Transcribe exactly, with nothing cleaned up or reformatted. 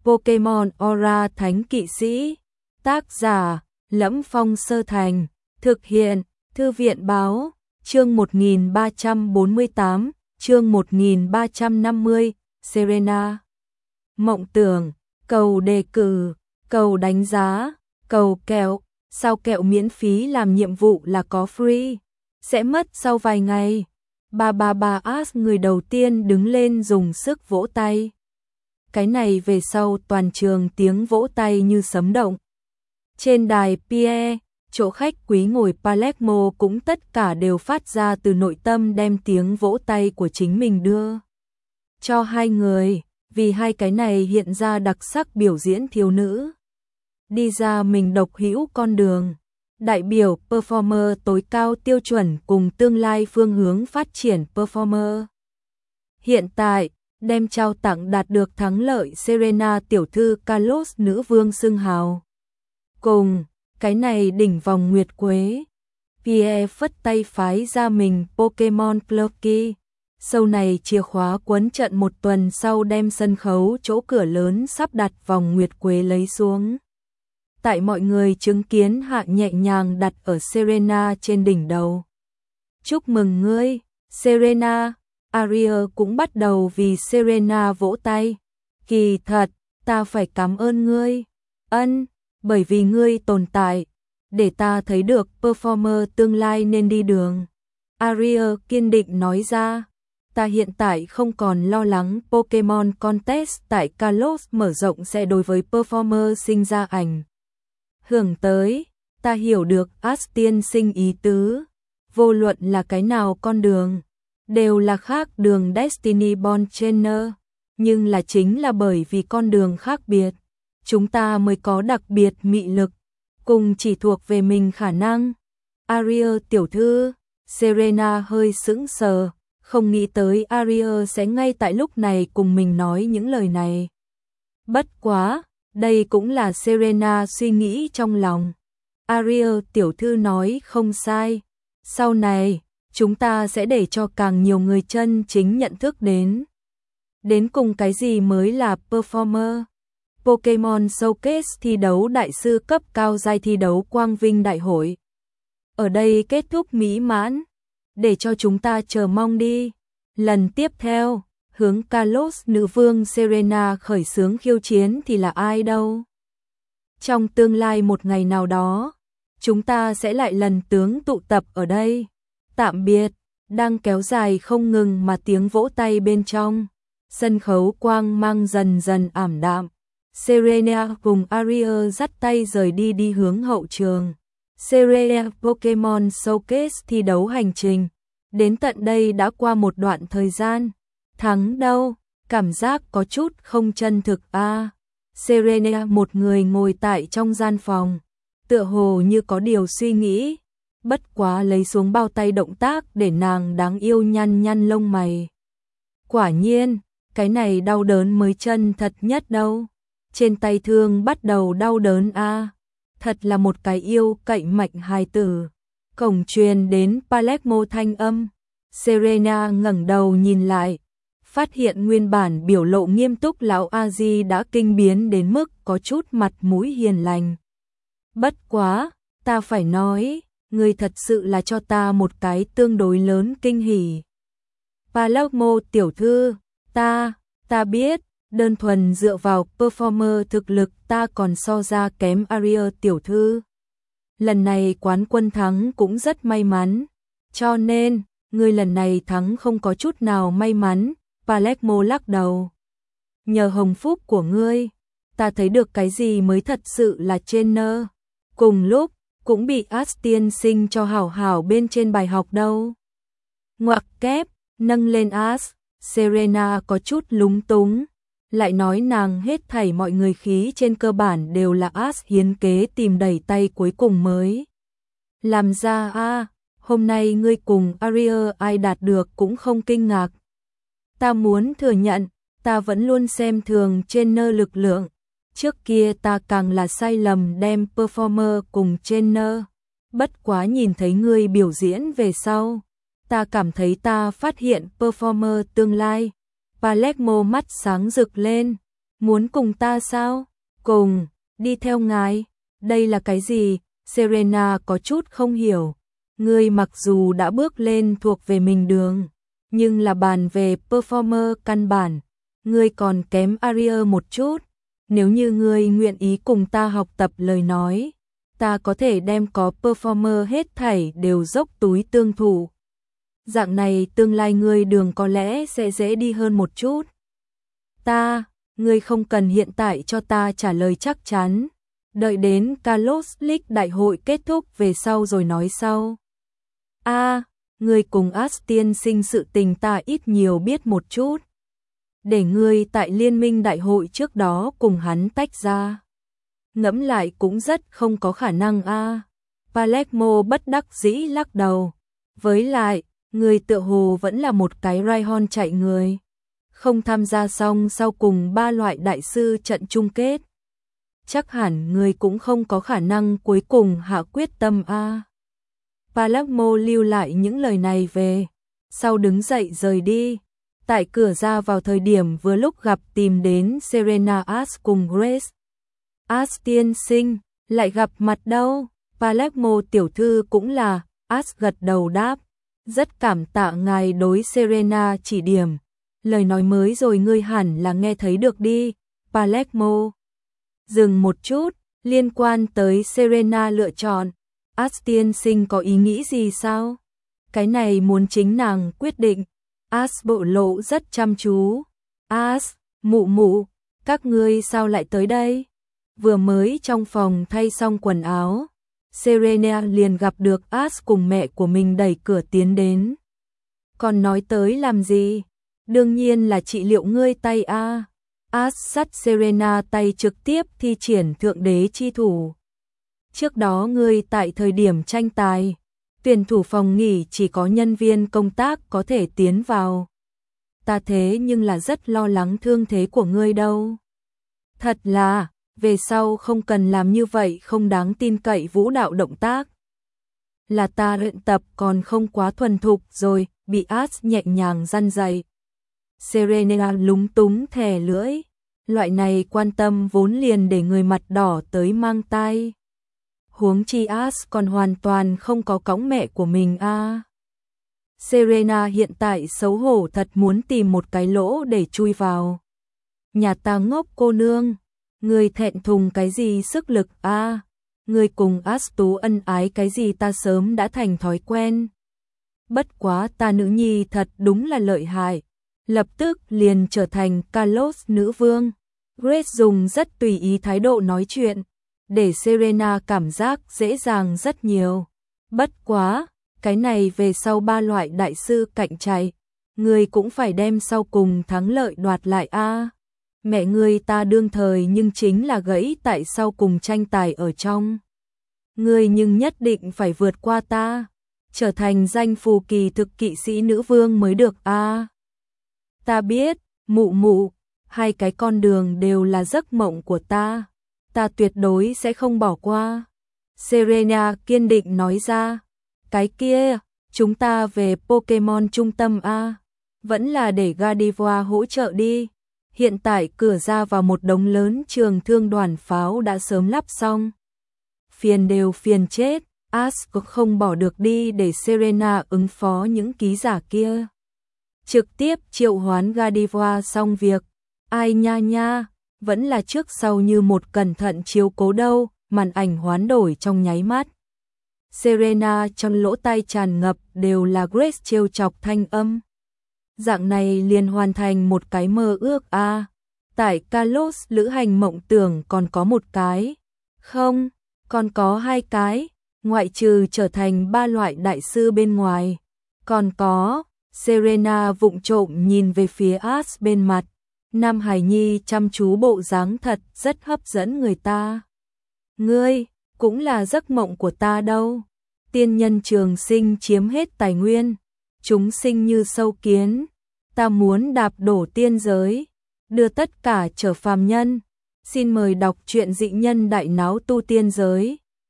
Pokemon Aura Thánh Kỵ Sĩ. Tác giả: Lẫm Phong Sơ Thành. Thực hiện: Thư viện báo. Chương một nghìn ba trăm bốn mươi tám, chương một nghìn ba trăm năm mươi, Serena. Mộng tưởng, cầu đề cử, cầu đánh giá, cầu kẹo. Sao kẹo miễn phí làm nhiệm vụ là có free? Sẽ mất sau vài ngày. Ba ba ba as người đầu tiên đứng lên dùng sức vỗ tay. Cái này về sau toàn trường tiếng vỗ tay như sấm động. Trên đài Pierre, chỗ khách quý ngồi Palermo cũng tất cả đều phát ra từ nội tâm đem tiếng vỗ tay của chính mình đưa cho hai người, vì hai cái này hiện ra đặc sắc biểu diễn thiếu nữ. Đi ra mình độc hữu con đường, đại biểu performer tối cao tiêu chuẩn cùng tương lai phương hướng phát triển performer. Hiện tại, đem trao tặng đạt được thắng lợi Serena tiểu thư Carlos nữ vương xưng hào. Cùng, cái này đỉnh vòng nguyệt quế. Pierre phất tay phái ra mình Pokemon Plucky. Sau này chìa khóa quấn trận một tuần sau đem sân khấu chỗ cửa lớn sắp đặt vòng nguyệt quế lấy xuống. Tại mọi người chứng kiến hạ nhẹ nhàng đặt ở Serena trên đỉnh đầu. Chúc mừng ngươi, Serena. Ariel cũng bắt đầu vì Serena vỗ tay. Kỳ thật, ta phải cảm ơn ngươi. Ân, bởi vì ngươi tồn tại, để ta thấy được performer tương lai nên đi đường. Ariel kiên định nói ra. Ta hiện tại không còn lo lắng Pokemon Contest tại Kalos mở rộng sẽ đối với performer sinh ra ảnh hưởng tới. Ta hiểu được As tiên sinh ý tứ. Vô luận là cái nào con đường, đều là khác đường Destiny Bond Trainer. Nhưng là chính là bởi vì con đường khác biệt, chúng ta mới có đặc biệt mị lực, cùng chỉ thuộc về mình khả năng. Ariel tiểu thư, Serena hơi sững sờ, không nghĩ tới Ariel sẽ ngay tại lúc này cùng mình nói những lời này. Bất quá, đây cũng là Serena suy nghĩ trong lòng. Ariel tiểu thư nói không sai. Sau này, chúng ta sẽ để cho càng nhiều người chân chính nhận thức đến. Đến cùng cái gì mới là performer. Pokemon Showcase thi đấu đại sư cấp cao giai thi đấu Quang Vinh Đại hội. Ở đây kết thúc mỹ mãn. Để cho chúng ta chờ mong đi. Lần tiếp theo, hướng Kalos nữ vương Serena khởi xướng khiêu chiến thì là ai đâu. Trong tương lai một ngày nào đó, chúng ta sẽ lại lần tướng tụ tập ở đây. Tạm biệt, đang kéo dài không ngừng mà tiếng vỗ tay bên trong. Sân khấu quang mang dần dần ảm đạm. Serena cùng Ariel dắt tay rời đi đi hướng hậu trường. Serena Pokemon Showcase thi đấu hành trình. Đến tận đây đã qua một đoạn thời gian. Thắng đâu, cảm giác có chút không chân thực a. À, Serena một người ngồi tại trong gian phòng, tựa hồ như có điều suy nghĩ. Bất quá lấy xuống bao tay động tác để nàng đáng yêu nhăn nhăn lông mày. Quả nhiên, cái này đau đớn mới chân thật nhất đâu. Trên tay thương bắt đầu đau đớn a. À, thật là một cái yêu cậy mạnh hài tử. Cổng truyền đến Palermo thanh âm. Serena ngẩng đầu nhìn lại, phát hiện nguyên bản biểu lộ nghiêm túc lão A-di đã kinh biến đến mức có chút mặt mũi hiền lành. Bất quá, ta phải nói, ngươi thật sự là cho ta một cái tương đối lớn kinh hỉ. Palermo tiểu thư, ta, ta biết, đơn thuần dựa vào performer thực lực ta còn so ra kém Ariel tiểu thư. Lần này quán quân thắng cũng rất may mắn, cho nên, ngươi lần này thắng không có chút nào may mắn. Palermo lắc đầu. Nhờ hồng phúc của ngươi, ta thấy được cái gì mới thật sự là trainer. Cùng lúc, cũng bị As tiên sinh cho hảo hảo bên trên bài học đâu. Ngoặc kép, nâng lên As, Serena có chút lúng túng. Lại nói nàng hết thảy mọi người khí trên cơ bản đều là As hiến kế tìm đẩy tay cuối cùng mới làm ra a. À, hôm nay ngươi cùng Ariel ai đạt được cũng không kinh ngạc. Ta muốn thừa nhận, ta vẫn luôn xem thường trainer lực lượng. Trước kia ta càng là sai lầm đem performer cùng trainer. Bất quá nhìn thấy ngươi biểu diễn về sau, ta cảm thấy ta phát hiện performer tương lai. Palermo mắt sáng rực lên. Muốn cùng ta sao? Cùng, đi theo ngài. Đây là cái gì? Serena có chút không hiểu. Ngươi mặc dù đã bước lên thuộc về mình đường, nhưng là bàn về performer căn bản, ngươi còn kém Aria một chút. Nếu như ngươi nguyện ý cùng ta học tập lời nói, ta có thể đem có performer hết thảy đều dốc túi tương thủ. Dạng này tương lai ngươi đường có lẽ sẽ dễ đi hơn một chút. Ta, ngươi không cần hiện tại cho ta trả lời chắc chắn. Đợi đến Carlos League đại hội kết thúc về sau rồi nói sau. A, à, ngươi cùng As tiên sinh sự tình ta ít nhiều biết một chút. Để ngươi tại liên minh đại hội trước đó cùng hắn tách ra. Ngẫm lại cũng rất không có khả năng a. À. Palermo bất đắc dĩ lắc đầu. Với lại, ngươi tựa hồ vẫn là một cái Rayhon chạy người. Không tham gia xong sau cùng ba loại đại sư trận chung kết. Chắc hẳn ngươi cũng không có khả năng cuối cùng hạ quyết tâm a. À. Palermo lưu lại những lời này về, sau đứng dậy rời đi. Tại cửa ra vào thời điểm vừa lúc gặp tìm đến Serena As cùng Grace. As tiên sinh, lại gặp mặt đâu? Palermo tiểu thư cũng là, As gật đầu đáp. Rất cảm tạ ngài đối Serena chỉ điểm. Lời nói mới rồi ngươi hẳn là nghe thấy được đi, Palermo. Dừng một chút, liên quan tới Serena lựa chọn. As tiên sinh có ý nghĩ gì sao? Cái này muốn chính nàng quyết định. As bộ lộ rất chăm chú. As, mụ mụ, các ngươi sao lại tới đây? Vừa mới trong phòng thay xong quần áo, Serena liền gặp được As cùng mẹ của mình đẩy cửa tiến đến. Còn nói tới làm gì? Đương nhiên là trị liệu ngươi tay a. As dắt Serena tay trực tiếp thi triển thượng đế chi thủ. Trước đó ngươi tại thời điểm tranh tài, tuyển thủ phòng nghỉ chỉ có nhân viên công tác có thể tiến vào. Ta thế nhưng là rất lo lắng thương thế của ngươi đâu. Thật là, về sau không cần làm như vậy không đáng tin cậy vũ đạo động tác. Là ta luyện tập còn không quá thuần thục rồi, bị As nhẹ nhàng răn dạy. Serena lúng túng thè lưỡi. Loại này quan tâm vốn liền để người mặt đỏ tới mang tai. Huống chi As còn hoàn toàn không có cõng mẹ của mình a. À. Serena hiện tại xấu hổ thật muốn tìm một cái lỗ để chui vào. Nhà ta ngốc cô nương, người thẹn thùng cái gì sức lực a? À. Người cùng As tú ân ái cái gì ta sớm đã thành thói quen. Bất quá ta nữ nhi thật đúng là lợi hại, lập tức liền trở thành Carlos nữ vương. Grace dùng rất tùy ý thái độ nói chuyện, để Serena cảm giác dễ dàng rất nhiều. Bất quá, cái này về sau ba loại đại sư cạnh tranh, người cũng phải đem sau cùng thắng lợi đoạt lại a. À. Mẹ người ta đương thời nhưng chính là gãy tại sau cùng tranh tài ở trong. Người nhưng nhất định phải vượt qua ta, trở thành danh phù kỳ thực kỵ sĩ nữ vương mới được a. À. Ta biết, mụ mụ, hai cái con đường đều là giấc mộng của ta. Ta tuyệt đối sẽ không bỏ qua. Serena kiên định nói ra. Cái kia, chúng ta về Pokemon trung tâm a. Vẫn là để Gardevoir hỗ trợ đi. Hiện tại cửa ra vào một đống lớn trường thương đoàn pháo đã sớm lắp xong. Phiền đều phiền chết, As không bỏ được đi để Serena ứng phó những ký giả kia. Trực tiếp triệu hoán Gardevoir xong việc. Ai nha nha, vẫn là trước sau như một cẩn thận chiếu cố đâu, màn ảnh hoán đổi trong nháy mắt. Serena trong lỗ tai tràn ngập đều là Grace trêu chọc thanh âm. Dạng này liền hoàn thành một cái mơ ước a. À. Tại Carlos lữ hành mộng tưởng còn có một cái. Không, còn có hai cái, ngoại trừ trở thành ba loại đại sư bên ngoài. Còn có, Serena vụng trộm nhìn về phía As bên mặt. Nam Hải Nhi chăm chú bộ dáng thật rất hấp dẫn người ta. Ngươi, cũng là giấc mộng của ta đâu. Tiên nhân trường sinh chiếm hết tài nguyên. Chúng sinh như sâu kiến. Ta muốn đạp đổ tiên giới. Đưa tất cả trở phàm nhân. Xin mời đọc truyện dị nhân đại náo tu tiên giới.